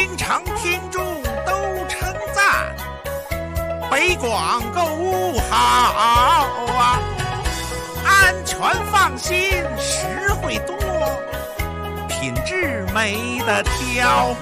经常听众都称赞，北广购物好啊，安全放心，实惠多，品质没得挑。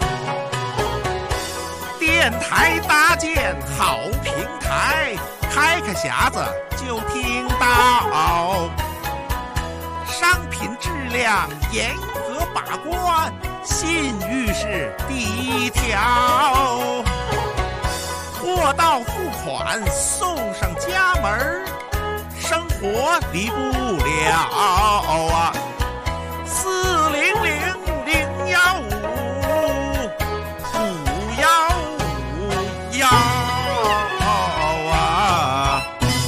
电台搭建好平台，开个匣子就听到，商品质量严格把关，信誉是第一条。货到付款送上家门，生活离不了啊！400-015-515啊！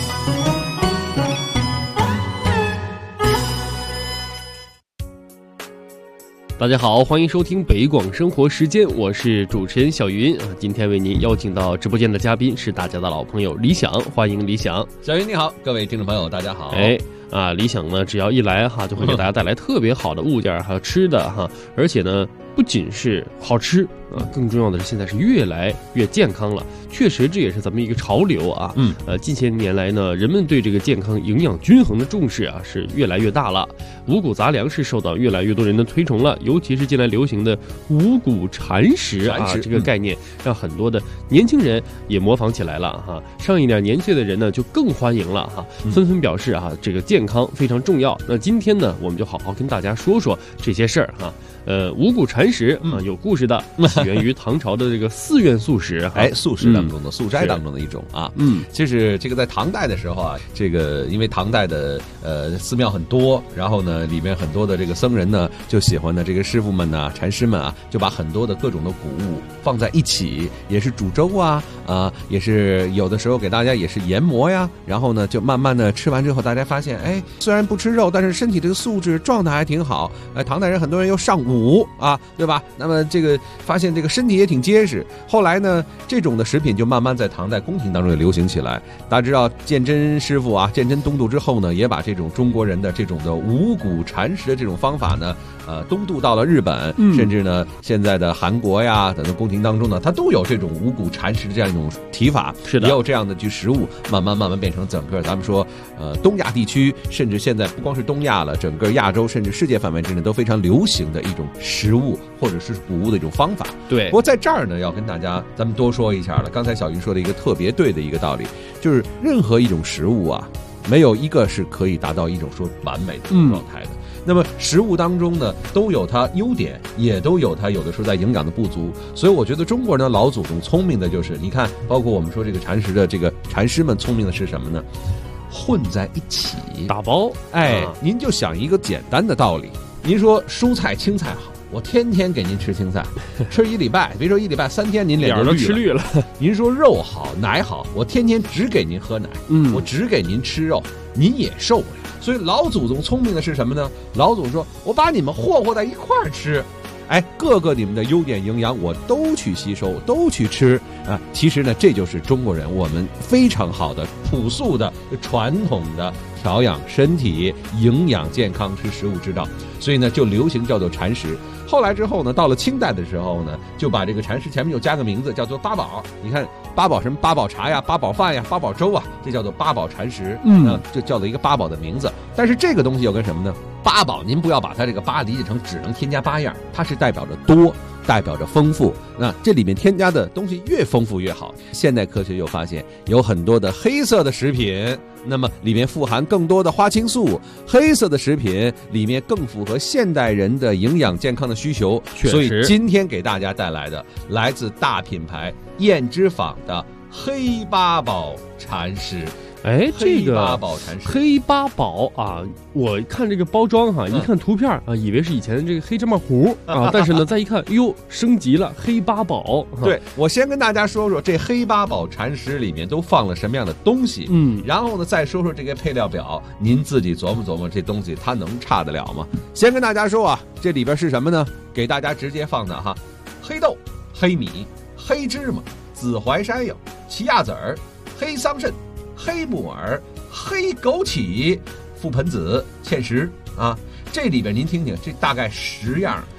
大家好，欢迎收听北广生活时间，我是主持人小云啊。今天为您邀请到直播间的嘉宾是大家的老朋友李想，欢迎李想。 小云你好，各位听众朋友大家好。 李想呢，只要一来哈，就会给大家带来特别好的物件还有吃的哈，而且呢，不仅是好吃啊，更重要的是现在是越来越健康了。确实，这也是咱们一个潮流啊。近些年来呢，人们对这个健康、营养均衡的重视啊是越来越大了。五谷杂粮是受到越来越多人的推崇了，尤其是近来流行的五谷禅食啊，这个概念让很多的年轻人也模仿起来了哈。上一点年纪的人呢就更欢迎了哈，纷纷表示啊，这个健康非常重要。那今天呢，我们就好好跟大家说说这些事儿哈。五谷禅食啊，有故事的，起源于唐朝的这个寺院素食， 素食当中的素斋当中的一种啊。就是这个在唐代的时候啊，这个因为唐代的寺庙很多，然后呢里面很多的这个僧人呢就喜欢呢这个师傅们呢禅师们啊，就把很多的各种的谷物放在一起，也是煮粥啊也是有的时候给大家也是研磨呀，然后呢就慢慢的吃完之后，大家发现虽然不吃肉，但是身体这个素质状态还挺好。唐代人很多人又上武啊，对吧？那么这个发现这个身体也挺结实。后来呢，这种的食品就慢慢在唐代宫廷当中也流行起来。大家知道鉴真师傅啊，鉴真东渡之后呢，也把这种中国人的这种的五谷禅食的这种方法呢，东渡到了日本，甚至呢现在的韩国呀等等宫廷当中呢，它都有这种五谷禅食的这样一种提法， 是的， 也有这样的去食物，慢慢变成整个咱们说东亚地区，甚至现在不光是东亚了，整个亚洲甚至世界范围之内都非常流行的一种食物或者是谷物的一种方法。 对， 不过在这儿呢，要跟大家咱们多说一下了。刚才小云说的一个特别对的一个道理，就是任何一种食物啊，没有一个是可以达到一种说完美的状态的。那么食物当中呢，都有它优点，也都有它有的时候在营养的不足。所以我觉得中国人的老祖宗聪明的就是，你看，包括我们说这个禅食的这个禅师们聪明的是什么呢？混在一起打包。 您就想一个简单的道理，您说蔬菜青菜好，我天天给您吃青菜，吃1礼拜，别说1礼拜，3天您脸都吃绿了。 您说肉好奶好，我天天只给您喝奶，我只给您吃肉，您也受不了。所以老祖宗聪明的是什么呢？老祖宗说，我把你们和在一块儿吃，各个你们的优点营养我都去吸收，都去吃啊。其实呢，这就是中国人我们非常好的朴素的传统的调养身体、营养健康吃食物之道。所以呢，就流行叫做禅食。后来之后呢，到了清代的时候呢，就把这个禅食前面又加个名字，叫做八宝。你看八宝什么？八宝茶呀，八宝饭呀，八宝粥啊，这叫做八宝禅食。就叫做一个八宝的名字。但是这个东西又跟什么呢？八宝，您不要把它这个八理解成只能添加8样，它是代表着多，代表着丰富。那这里面添加的东西越丰富越好。现代科学又发现有很多的黑色的食品，那么里面富含更多的花青素，黑色的食品里面更符合现代人的营养健康的需求。所以今天给大家带来的来自大品牌燕之坊的黑八宝禅食。这个黑八宝啊，我看这个包装哈，一看图片啊，以为是以前的这个黑芝麻糊啊，但是呢，再一看，哟，升级了，黑八宝。 对，我先跟大家说说这黑八宝禅食里面都放了什么样的东西，然后呢，再说说这个配料表，您自己琢磨琢磨，这东西它能差得了吗？先跟大家说啊，这里边是什么呢？给大家直接放的哈，黑豆、黑米、黑芝麻、紫淮山药、奇亚籽儿、黑桑葚、黑木耳、黑枸杞、覆盆子、芡实啊，这里边您听听，这大概10样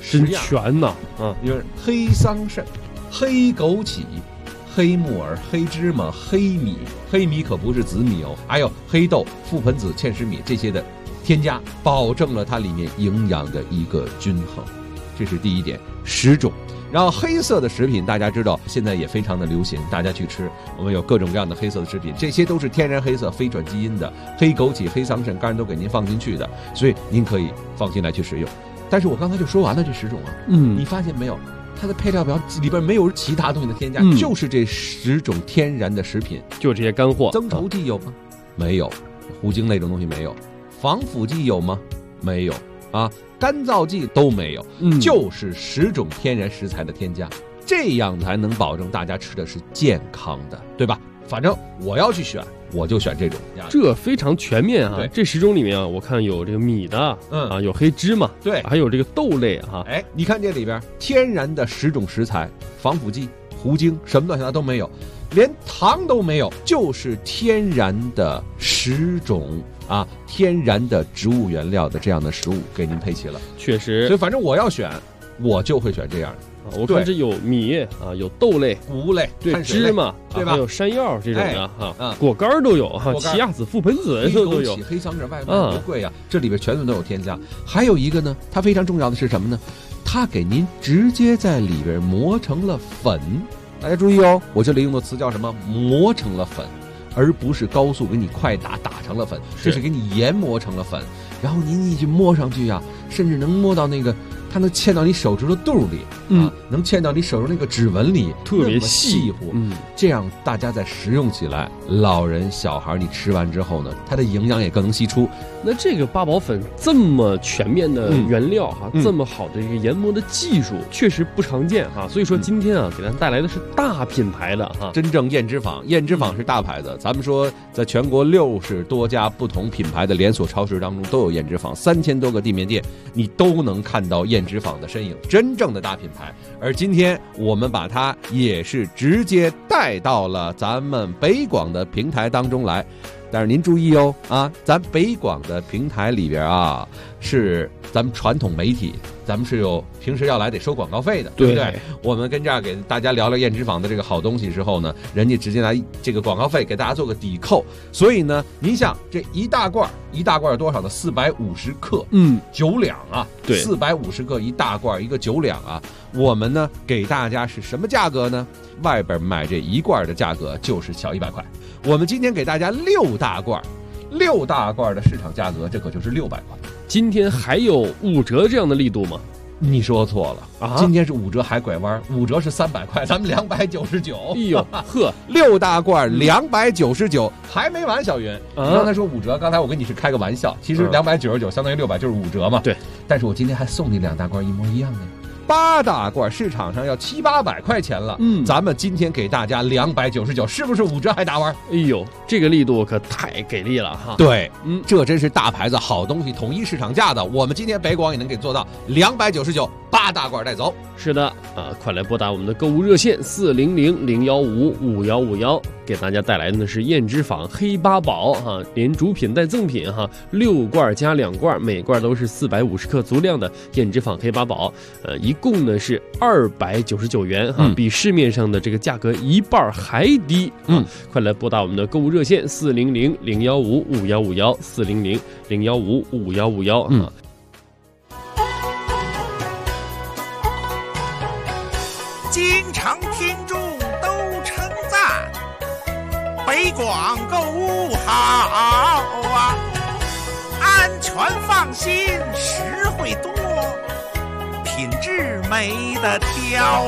真全呐！啊， 因为黑桑葚、黑枸杞、黑木耳、黑芝麻、黑米，黑米可不是紫米哦，还有黑豆、覆盆子、芡实米这些的添加，保证了它里面营养的一个均衡。这是第一点，10种。然后黑色的食品大家知道现在也非常的流行，大家去吃，我们有各种各样的黑色的食品，这些都是天然黑色非转基因的，黑枸杞、黑桑葚当然都给您放进去的，所以您可以放心来去使用。但是我刚才就说完了这10种啊，你发现没有，它的配料表里边没有其他东西的添加，就是这10种天然的食品， 就这些干货。 增稠剂有吗？没有。糊精那种东西没有。防腐剂有吗？没有啊。干燥剂都没有，就是10种天然食材的添加，这样才能保证大家吃的是健康的，对吧？反正我要去选，我就选这种， 这非常全面啊。这10种里面啊，我看有这个米的，啊，有黑芝麻， 对， 还有这个豆类哈。 哎，你看这里边天然的10种食材，防腐剂、糊精什么乱七八糟都没有，连糖都没有，就是天然的10种啊，天然的植物原料的这样的食物给您配齐了， 确实。 所以反正我要选，我就会选这样的。 我看这有米啊，有豆类、 谷物类， 对，芝麻，对吧？还有山药这种的哈，果干都有哈，奇亚籽、覆盆子都有， 黑桑葚外卖多贵呀，这里边全都有添加。还有一个呢，它非常重要的是什么呢？它给您直接在里边磨成了粉。大家注意哦，我这里用的词叫什么？磨成了粉，而不是高速给你快打成了粉，这是给你研磨成了粉。然后您一去摸上去呀，甚至能摸到那个。它能嵌到你手指头肚里，能嵌到你手上那个指纹里， 特别细乎。这样大家在食用起来，老人小孩你吃完之后呢，它的营养也更能析出。 那这个八宝粉这么全面的原料哈，这么好的一个研磨的技术，确实不常见哈。所以说今天啊，给咱带来的是大品牌的哈， 真正燕之坊，燕之坊是大牌子。咱们说，在全国60多家不同品牌的连锁超市当中都有燕之坊，3000多个地面店，你都能看到燕之坊的身影，真正的大品牌。而今天我们把它也是直接带到了咱们北广的平台当中来。但是您注意哦啊，咱北广的平台里边啊，是咱们传统媒体，咱们是有平时要来得收广告费的，对不对？我们跟这儿给大家聊聊燕之坊的这个好东西之后呢，人家直接拿这个广告费给大家做个抵扣。所以呢，您像这一大罐有多少呢？450克，9两啊，对，450克一大罐，一个9两啊。我们呢给大家是什么价格呢？外边买这一罐的价格就是小100块。我们今天给大家6大罐的市场价格，这可就是600块。 今天还有5折这样的力度吗？ 你说错了啊！今天是5折还拐弯，5折是300块，咱们299。 哎呦呵 ，6大罐299，还没完，小云。你刚才说5折，刚才我跟你是开个玩笑，其实299相当于600，就是5折嘛。 对， 但是我今天还送你2大罐一模一样的。8大罐市场上要700-800块钱了，咱们今天给大家299，是不是5折还打弯？ 哎呦，这个力度可太给力了哈！ 对，这真是大牌子好东西，统一市场价的。我们今天北广也能给做到299，8大罐带走。 是的啊，快来拨打我们的购物热线400-015-5151，给大家带来的呢是燕之坊黑八宝哈，连主品带赠品哈，6罐加2罐，每罐都是450克足量的燕之坊黑八宝，一共呢是299元哈，比市面上的这个价格一半还低。快来拨打我们的购物热线400-015-5151，400-015-5151啊。 经常听众都称赞北广购物好啊，安全放心，实惠多，品质没得挑。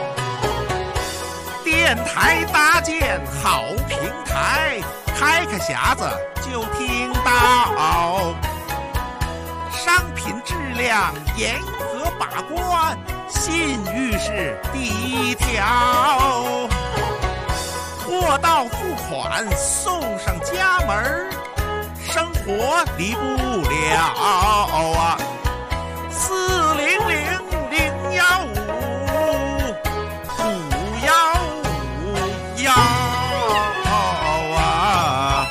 电台搭建好平台，开匣子就听到，商品质量严格把关，信誉是第一条，货到付款送上家门，生活离不了啊！400-015-5151啊！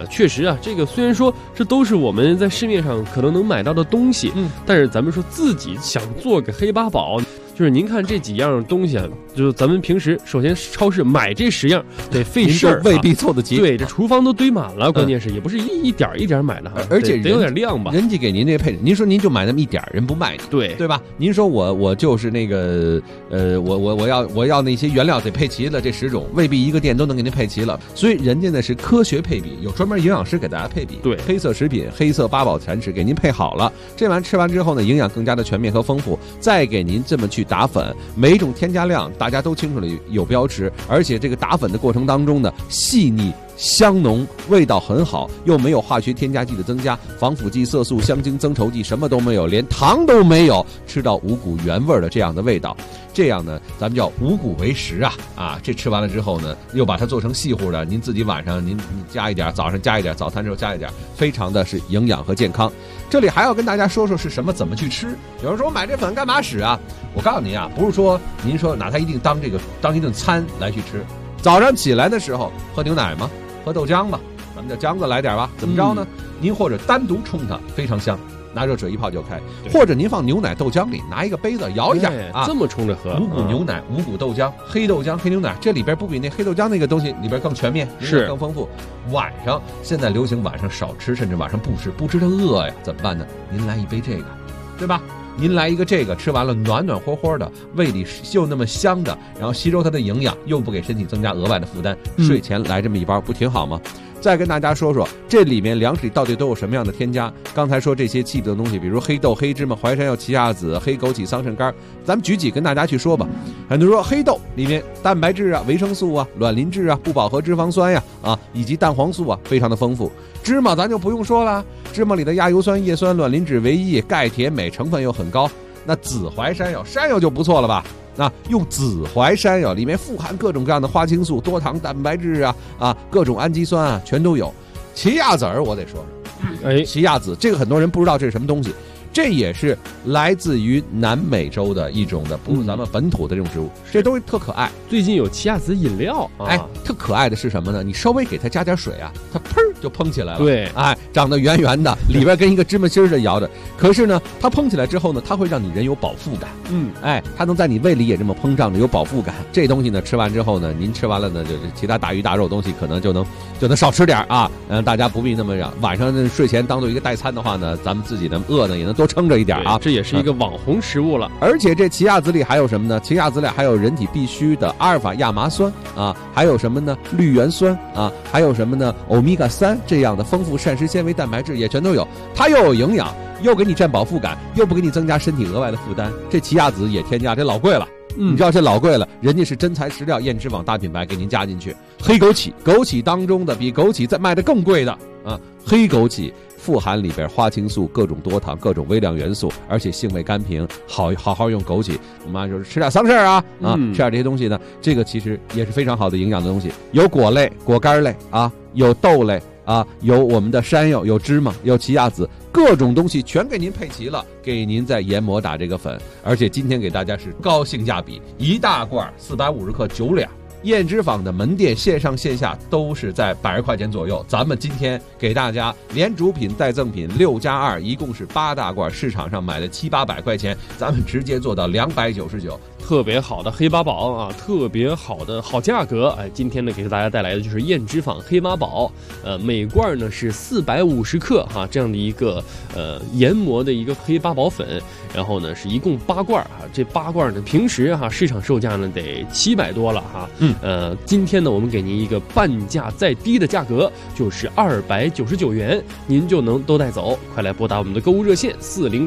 确实啊，这个虽然说这都是我们在市面上可能能买到的东西，但是咱们说自己想做个黑八宝，就是您看这几样东西啊，就是咱们平时首先超市买这10样得费事儿， 未必凑得齐。 对，这厨房都堆满了，关键是也不是一点一点买的哈， 而且得有点量吧。 人家给您这配置，您说您就买那么一点，人不卖你，对吧？您说我就是那个我要那些原料得配齐了，这10种未必一个店都能给您配齐了，所以人家呢是科学配比，有专门营养师给大家配比。 对， 黑色食品、黑色八宝餐食给您配好了，这玩意吃完之后呢，营养更加的全面和丰富，再给您这么去打粉，每一种添加量大家都清楚了有标识，而且这个打粉的过程当中呢，细腻香浓，味道很好，又没有化学添加剂的增加，防腐剂、色素、香精、增稠剂什么都没有，连糖都没有，吃到五谷原味的这样的味道。这样呢，咱们叫五谷为食啊！这吃完了之后呢，又把它做成细糊的，您自己晚上您加一点，早上加一点，早餐之后加一点，非常的是营养和健康。这里还要跟大家说说是什么，怎么去吃。有人说我买这粉干嘛使啊？我告诉您啊，不是说您说拿它一定当一顿餐来去吃。早上起来的时候喝牛奶吗？喝豆浆吧，咱们叫浆子来点吧。怎么着呢？您或者单独冲它，非常香。拿热水一泡就开，或者您放牛奶豆浆里，拿一个杯子摇一下啊， 这么冲着喝。 五谷牛奶、五谷豆浆、黑豆浆、黑牛奶，这里边不比那黑豆浆那个东西里边更全面，是更丰富。晚上现在流行晚上少吃，甚至晚上不吃，不吃它饿呀，怎么办呢？您来一杯这个，对吧？您来一个这个，吃完了暖暖和和的，胃里又那么香的，然后吸收它的营养，又不给身体增加额外的负担，睡前来这么一包，不挺好吗？再跟大家说说这里面粮食里到底都有什么样的添加。刚才说这些气的东西，比如黑豆、黑芝麻、淮山药、奇亚籽、黑枸杞、桑葚干，咱们举几跟大家去说吧。很多人说黑豆里面蛋白质啊、维生素啊、卵磷脂啊、不饱和脂肪酸呀以及蛋黄素啊，非常的丰富。芝麻咱就不用说了，芝麻里的亚油酸、叶酸、卵磷脂、维 E、钙、铁、镁成分又很高。那紫淮山药，山药就不错了吧？用紫淮山药，里面富含各种各样的花青素、多糖蛋白质各种氨基酸啊，全都有。奇亚籽儿我得说说，奇亚籽这个很多人不知道这是什么东西，这也是来自于南美洲的一种的，不是咱们本土的这种植物，这东西特可爱。 最近有奇亚籽饮料， 特可爱的是什么呢？你稍微给它加点水啊，它砰就蓬起来了。 对， 长得圆圆的，里边跟一个芝麻芯似的摇的。可是呢，它蓬起来之后呢，它会让你人有饱腹感。它能在你胃里也这么膨胀着，有饱腹感。这东西呢，吃完之后呢，您吃完了呢，就其他大鱼大肉东西可能就能少吃点啊。大家不必那么让晚上睡前当做一个代餐的话呢，咱们自己呢饿呢也能多撑着一点啊。 这也是一个网红食物了。 而且这奇亚籽里还有什么呢？奇亚籽里还有人体必需的阿尔法亚麻酸还有什么呢？绿原酸还有什么呢？欧米伽3这样的丰富膳食纤维、蛋白质也全都有。它又有营养，又给你占饱腹感，又不给你增加身体额外的负担。这奇亚籽也添加，这老贵了。你知道这老贵了，人家是真材实料燕之坊大品牌给您加进去。黑枸杞，枸杞当中的比枸杞再卖的更贵的黑枸杞富含里边花青素、各种多糖、各种微量元素，而且性味甘平，好好用枸杞。我们就是吃点桑葚吃点这些东西呢，这个其实也是非常好的营养的东西。有果类、果干类有豆类有我们的山药，有芝麻，有奇亚籽，各种东西全给您配齐了，给您再研磨打这个粉。而且今天给大家是高性价比，一大罐450克9两。燕之坊的门店线上线下都是在100块钱左右，咱们今天给大家连主品带赠品6+2，一共是8大罐，市场上买的700-800块钱，咱们直接做到299， 特别好的黑八宝特别好的好价格。今天呢给大家带来的就是燕之坊黑八宝，每罐呢是450克这样的一个研磨的一个黑八宝粉，然后呢是一共8罐这8罐呢平时市场售价呢得700多了今天呢我们给您一个半价再低的价格，就是299元，您就能都带走。快来拨打我们的购物热线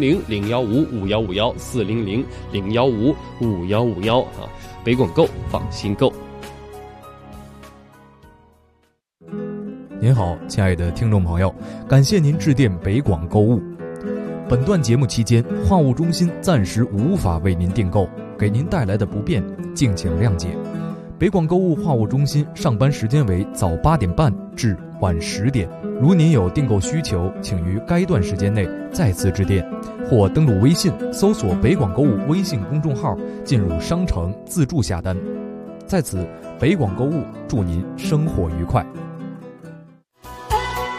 400-015-5151，400-015-5151北广购放心购。 您好，亲爱的听众朋友，感谢您致电北广购物。本段节目期间，话务中心暂时无法为您订购，给您带来的不便，敬请谅解。北广购物话务中心上班时间为早8点半至晚10点，如您有订购需求，请于该段时间内再次致电，或登录微信搜索北广购物微信公众号，进入商城自助下单。在此，北广购物祝您生活愉快。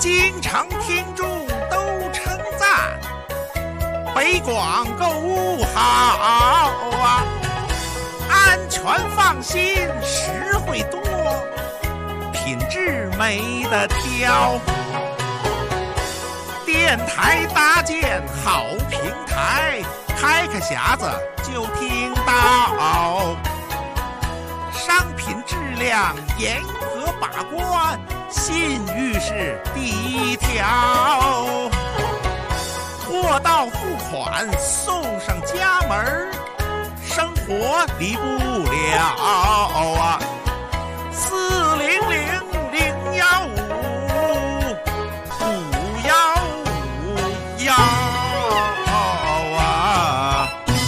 京城听众都称赞，北广购物好啊，安全放心，实惠多，品质没得挑。电台搭建好平台，开开匣子就听到，商品质量严格把关，信誉是第一条。货到付款送上家门，生活离不了啊！400-015-515啊！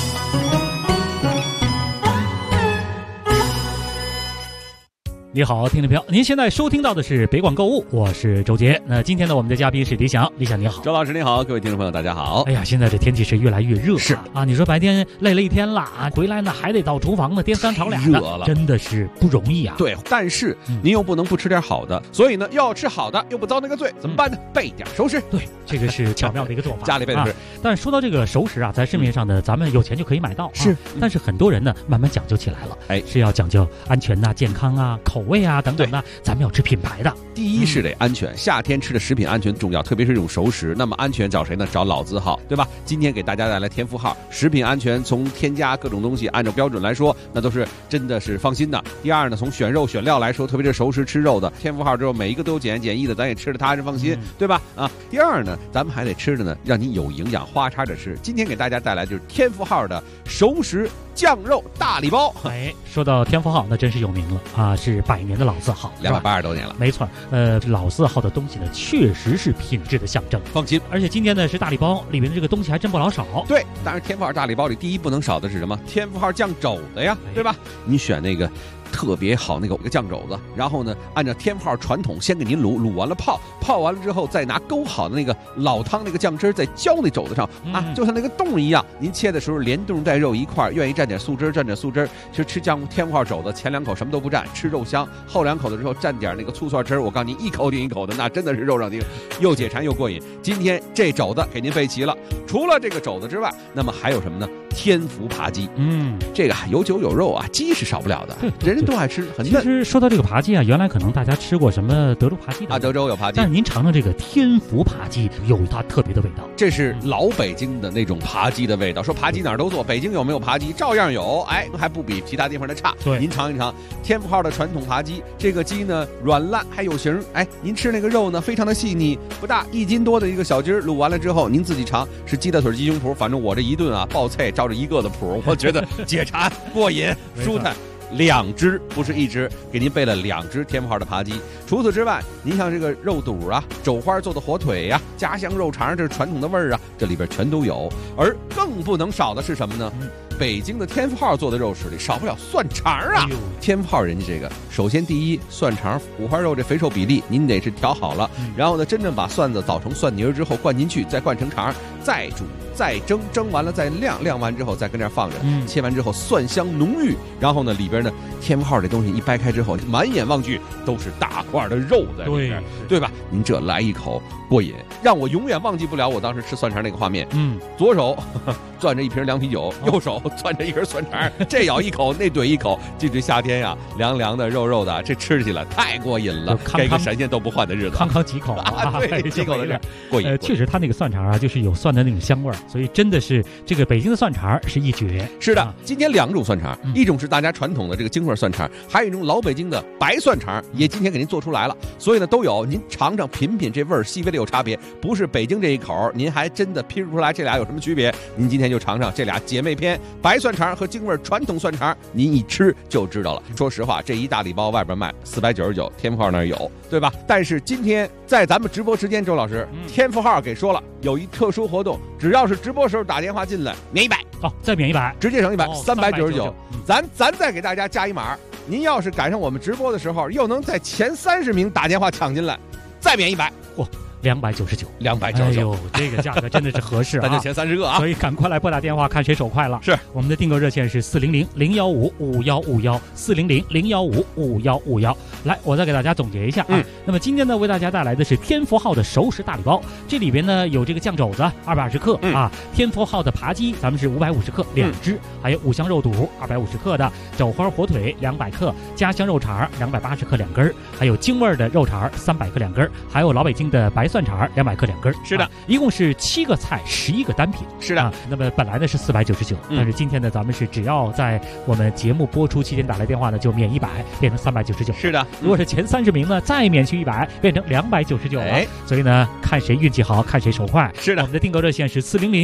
你好，听众朋友，您现在收听到的是北广购物，我是周杰。那今天呢，我们的嘉宾是李想，李想你好。 周老师你好，各位听众朋友大家好。 哎呀，现在这天气是越来越热， 是啊，你说白天累了一天了啊，回来呢还得到厨房呢颠三炒俩的， 热了， 真的是不容易啊。 对，但是您又不能不吃点好的，所以呢，要吃好的又不遭那个罪，怎么办呢？备点熟食。 对，这个是巧妙的一个做法， 家里备的是。 但是说到这个熟食啊，在市面上呢，咱们有钱就可以买到， 是。 但是很多人呢，慢慢讲究起来了，哎，是要讲究安全呐、健康啊、口味啊等等的。咱们要吃品牌的， 第一是得安全，夏天吃的食品安全重要，特别是这种熟食。那么安全找谁呢？找老字号，对吧？今天给大家带来天福号，食品安全从添加各种东西按照标准来说，那都是真的是放心的。第二呢，从选肉选料来说，特别是熟食吃肉的，天福号之后每一个都有检验检疫的，咱也吃的踏实放心，对吧？啊，第二呢，咱们还得吃的呢，让你有营养，花叉着吃。今天给大家带来就是天福号的熟食酱肉大礼包。 哎，说到天福号，那真是有名了啊，是100年的老字号 ，280多年了。 没错，老字号的东西呢，确实是品质的象征。 放心， 而且今天呢是大礼包，里面的这个东西还真不老少。 对，当然天福号大礼包里第一不能少的是什么？天福号酱肘子呀，对吧？你选那个特别好那个酱肘子，然后呢，按照天福号传统，先给您卤完了泡完了之后，再拿勾好的那个老汤那个酱汁，再浇那肘子上啊，就像那个冻一样。您切的时候连冻带肉一块，愿意蘸点素汁蘸点素汁。其实吃天福号肘子前2口什么都不蘸，吃肉香；后2口的时候蘸点那个醋蒜汁，我告诉你，一口顶一口的，那真的是肉上顶，又解馋又过瘾。今天这肘子给您备齐了，除了这个肘子之外，那么还有什么呢？天福扒鸡，这个有酒有肉啊，鸡是少不了的，人人都爱吃，很嫩。 其实说到这个扒鸡啊，原来可能大家吃过什么德州扒鸡啊，德州有扒鸡， 但是您尝尝这个天福扒鸡，有它特别的味道。 这是老北京的那种扒鸡的味道。说扒鸡哪儿都做，北京有没有扒鸡？照样有，哎，还不比其他地方的差。 对， 您尝一尝天福号的传统扒鸡，这个鸡呢软烂还有形，哎，您吃那个肉呢非常的细腻，不大1斤多的一个小鸡儿，卤完了之后您自己尝，是鸡大腿鸡胸脯，反正我这一顿啊爆菜照着一个的谱，我觉得解馋过瘾舒坦。2只不是1只，给您备了2只天福号的扒鸡。除此之外，您像这个肉肚啊、肘花做的火腿呀、家乡肉肠，这是传统的味儿啊，这里边全都有。而更不能少的是什么呢？北京的天福号做的肉食里少不了蒜肠啊！天福号人家这个，首先第一，蒜肠五花肉这肥瘦比例您得是调好了，然后呢，真正把蒜子捣成蒜泥之后灌进去，再灌成肠，再煮。再蒸完了再晾完之后再跟这儿放着，切完之后蒜香浓郁，然后呢里边呢天福号这东西一掰开之后，满眼望去都是大块的肉在里边，对吧？您这来一口过瘾，让我永远忘记不了我当时吃蒜肠那个画面。左手攥着一瓶凉啤酒，右手攥着一根蒜肠，这咬一口那怼一口，这夏天呀凉凉的肉肉的，这吃起来太过瘾了，给个神仙都不换的日子， 康几口啊， 对，几口的事过瘾。 确实他那个蒜肠啊，就是有蒜的那种香味儿。所以真的是这个北京的蒜肠是一绝。 是的，今天2种蒜肠，一种是大家传统的这个京味蒜肠，还有一种老北京的白蒜肠，也今天给您做出来了。所以呢都有，您尝尝品品这味儿，细微的有差别，不是北京这一口，您还真的拼不出来这俩有什么区别。您今天就尝尝这俩姐妹篇，白蒜肠和京味传统蒜肠，您一吃就知道了。说实话，这一大礼包外边卖499，天福号那儿有，对吧？但是今天在咱们直播时间，周老师，天福号给说了，有一特殊活动，只要是直播时候打电话进来免100， 再免100， 直接省100，399。咱再给大家加一码，您要是赶上我们直播的时候，又能在前30名打电话抢进来，再免100。 299，299。 哎呦，这个价格真的是合适啊！ 咱就前30个啊， 所以赶快来拨打电话，看谁手快了。 是我们的订购热线是400-015-5151，400-015-5151。来，我再给大家总结一下啊。那么今天呢，为大家带来的是天福号的熟食大礼包，这里边呢有这个酱肘子220克啊，天福号的扒鸡咱们是550克2只，还有五香肉肚250克的，肘花火腿200克，家乡肉肠280克2根，还有京味的肉肠300克2根，还有老北京的白蒜肠200克2根。 是的， 一共是7个菜11个单品。 是的， 那么本来呢是499，但是今天呢咱们是只要在我们节目播出期间打来电话呢就免100，变成399。 是的， 如果是前30名呢再免去100，变成299了。所以呢看谁运气好，看谁手快。 是的， 我们的订购热线是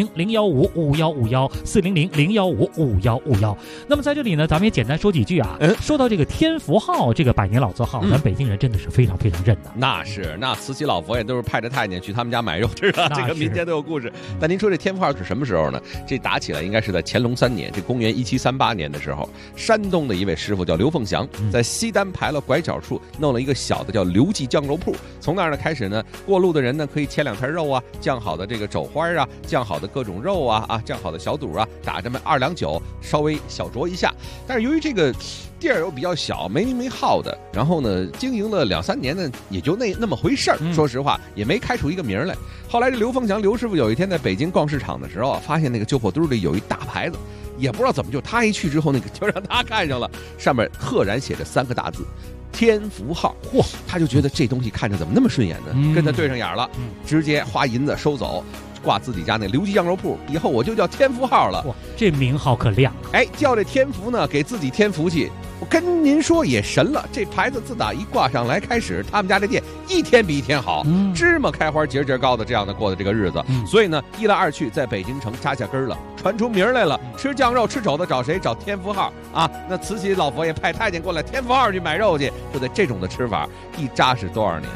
400-015-5151，400-015-5151。那么在这里呢咱们也简单说几句啊。说到这个天福号这个百年老字号，咱北京人真的是非常非常认的。 那慈禧老佛爷都是派着太监去他们家买肉吃的，这个民间都有故事。但您说这天福号是什么时候呢？这打起来应该是在乾隆3年，这公元1738年的时候，山东的一位师傅叫刘凤祥，在西单牌楼拐角处弄了一个小的叫刘记酱肉铺。从那儿呢开始呢，过路的人呢可以切2片肉啊，酱好的这个肘花啊，酱好的各种肉啊，酱好的小肚啊，打这么2两酒，稍微小酌一下。但是由于这个地儿又比较小，没名没号的，然后呢经营了2-3年呢，也就那么回事儿。说实话，也没开出一个名来。后来这刘凤祥刘师傅有一天在北京逛市场的时候啊，发现那个旧货堆里有一大牌子，也不知道怎么就他一去之后，那个就让他看上了，上面赫然写着3个大字。天福号，嚯！他就觉得这东西看着怎么那么顺眼呢？跟他对上眼了，直接花银子收走，挂自己家那刘记酱肉铺，以后我就叫天福号了。 哇，这名号可亮！ 叫这天福呢，给自己添福气。我跟您说也神了，这牌子自打一挂上来开始，他们家这店一天比一天好，芝麻开花节节高的这样的过的这个日子。所以呢，一来二去，在北京城扎下根了，传出名来了。吃酱肉吃肘子找谁？找天福号啊！那慈禧老佛爷派太监过来，天福号去买肉去，就得这种的吃法，一扎是多少年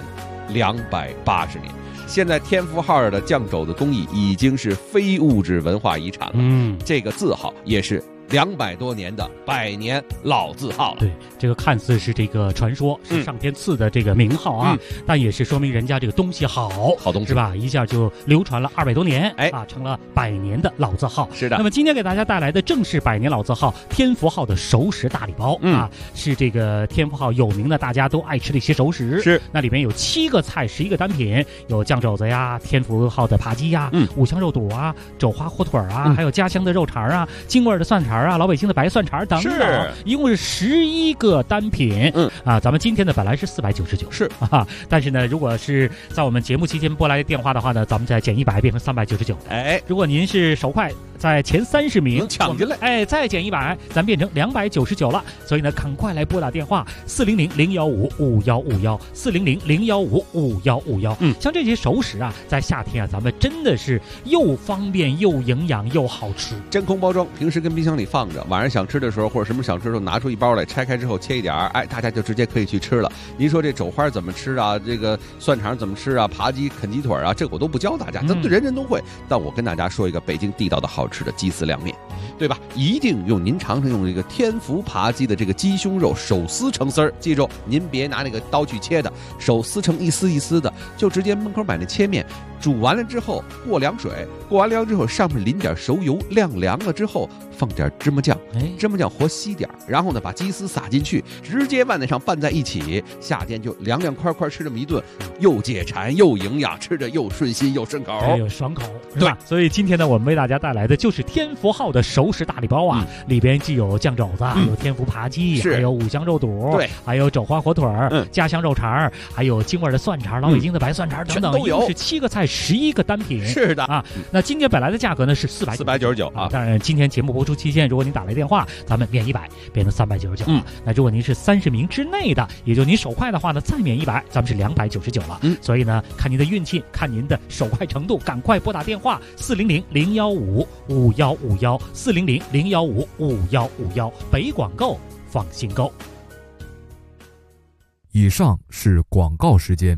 ？280年。现在天福号的酱肘子工艺已经是非物质文化遗产了。这个字号也是200多年的百年老字号了。 对，这个看似是这个传说，是上天赐的这个名号啊，但也是说明人家这个东西好东西是吧？一下就流传了200多年，成了100年的老字号。 是的。 那么今天给大家带来的正是100年老字号天福号的熟食大礼包啊，是这个天福号有名的大家都爱吃的一些熟食。 是， 那里面有7个菜11个单品，有酱肘子呀，天福号的扒鸡呀，五香肉肚啊，肘花火腿啊，还有家乡的肉肠啊，京味的蒜肠啊，老北京的白蒜肠等等，一共是11个单品。咱们今天呢本来是499， 是啊，但是呢，如果是在我们节目期间拨来电话的话呢，咱们再减100，变成399。如果您是手快，在前30名抢进来， 再减100，咱变成299了。所以呢，赶快来拨打电话400-015-5151，400-015-5151。像这些熟食啊，在夏天啊，咱们真的是又方便又营养又好吃。 真空包装，平时跟冰箱里放着，晚上想吃的时候或者什么想吃的时候，拿出一包来，拆开之后切一点，大家就直接可以去吃了。您说这肘花怎么吃啊？这个蒜肠怎么吃啊？扒鸡、啃鸡腿啊，这我都不教大家，这人人都会。但我跟大家说一个北京地道的好吃的鸡丝凉面，对吧？一定您尝尝用这个天福扒鸡的这个鸡胸肉手撕成丝儿，记住您别拿那个刀去切的，手撕成一丝一丝的，就直接门口买那切面，煮完了之后过凉水，过完凉之后上面淋点熟油，晾凉了之后放点芝麻酱，芝麻酱和稀点，然后呢把鸡丝撒进去，直接拌在上拌在一起，夏天就凉凉快快吃这么一顿，又解馋又营养，吃着又顺心又顺口， 又爽口，对吧？所以今天呢，我们为大家带来的就是天福号的熟食大礼包啊，里边既有酱肘子，有天福扒鸡，还有五香肉肚， 对， 还有肘花火腿，家乡肉肠，还有京味的蒜肠，老北京的白蒜肠等等， 都有， 是7个菜11个单品。 是的啊， 那今天本来的价格呢是499啊，当然今天节目播出期间，如果您打来电话，咱们免100，变成399。那如果您是30名之内的，也就您手快的话呢，再免100，咱们是299了。所以呢，看您的运气，看您的手快程度，赶快拨打电话400-015-5151，400-015-5151，北广购，放心购。 以上是广告时间。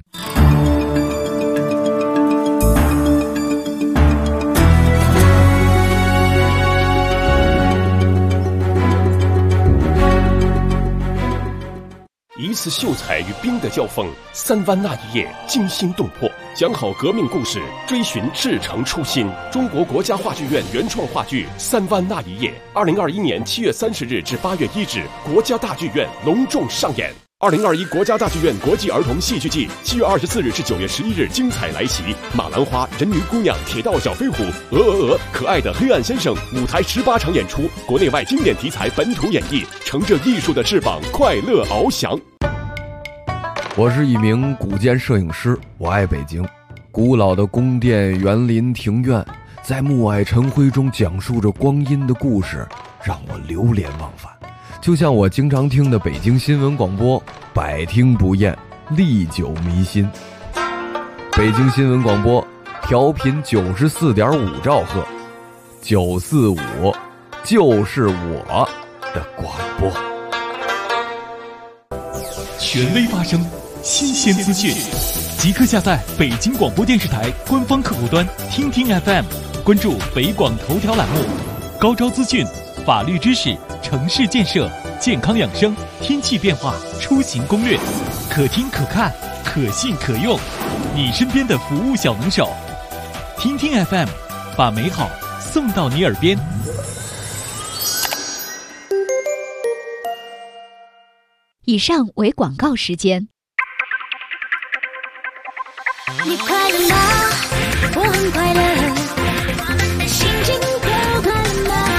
一次秀才与兵的交锋，3湾那一夜惊心动魄， 讲好革命故事，追寻至诚初心。中国国家话剧院原创话剧《三湾那一夜》，2021年7月30日至8月1日，国家大剧院隆重上演。2021国家大剧院国际儿童戏剧季7月24日至9月11日精彩来袭，马兰花、人鱼姑娘、铁道小飞虎、可爱的黑暗先生，舞台18场演出，国内外经典题材本土演绎，乘着艺术的翅膀，快乐翱翔。 我是一名古建摄影师，我爱北京。古老的宫殿、园林、庭院，在暮霭晨辉中讲述着光阴的故事，让我流连忘返。就像我经常听的北京新闻广播，百听不厌，历久弥新。北京新闻广播调频94.5兆赫，945就是我的广播。 权威发声，新鲜资讯，即刻下载北京广播电视台官方客户端听听 FM， 关注北广头条栏目，高招资讯、法律知识、城市建设、健康养生、天气变化、出行攻略，可听可看，可信可用，你身边的服务小能手。听听 FM， 把美好送到你耳边。 以上为广告时间。 你快乐吗？我很快乐，我们的心情都快乐吗？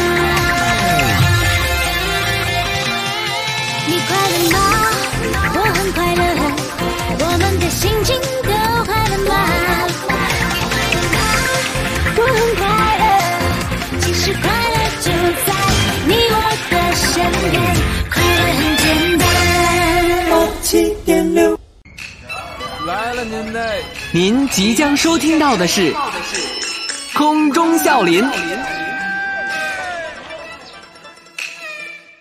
你快乐吗？我很快乐，我们的心情都快乐吗？我很快乐，其实快乐就在你我的身边，快乐很简单。7.6 来了您即将收听到的是空中笑林。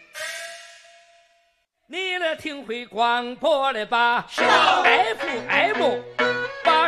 你了听会广播了吧？是 FM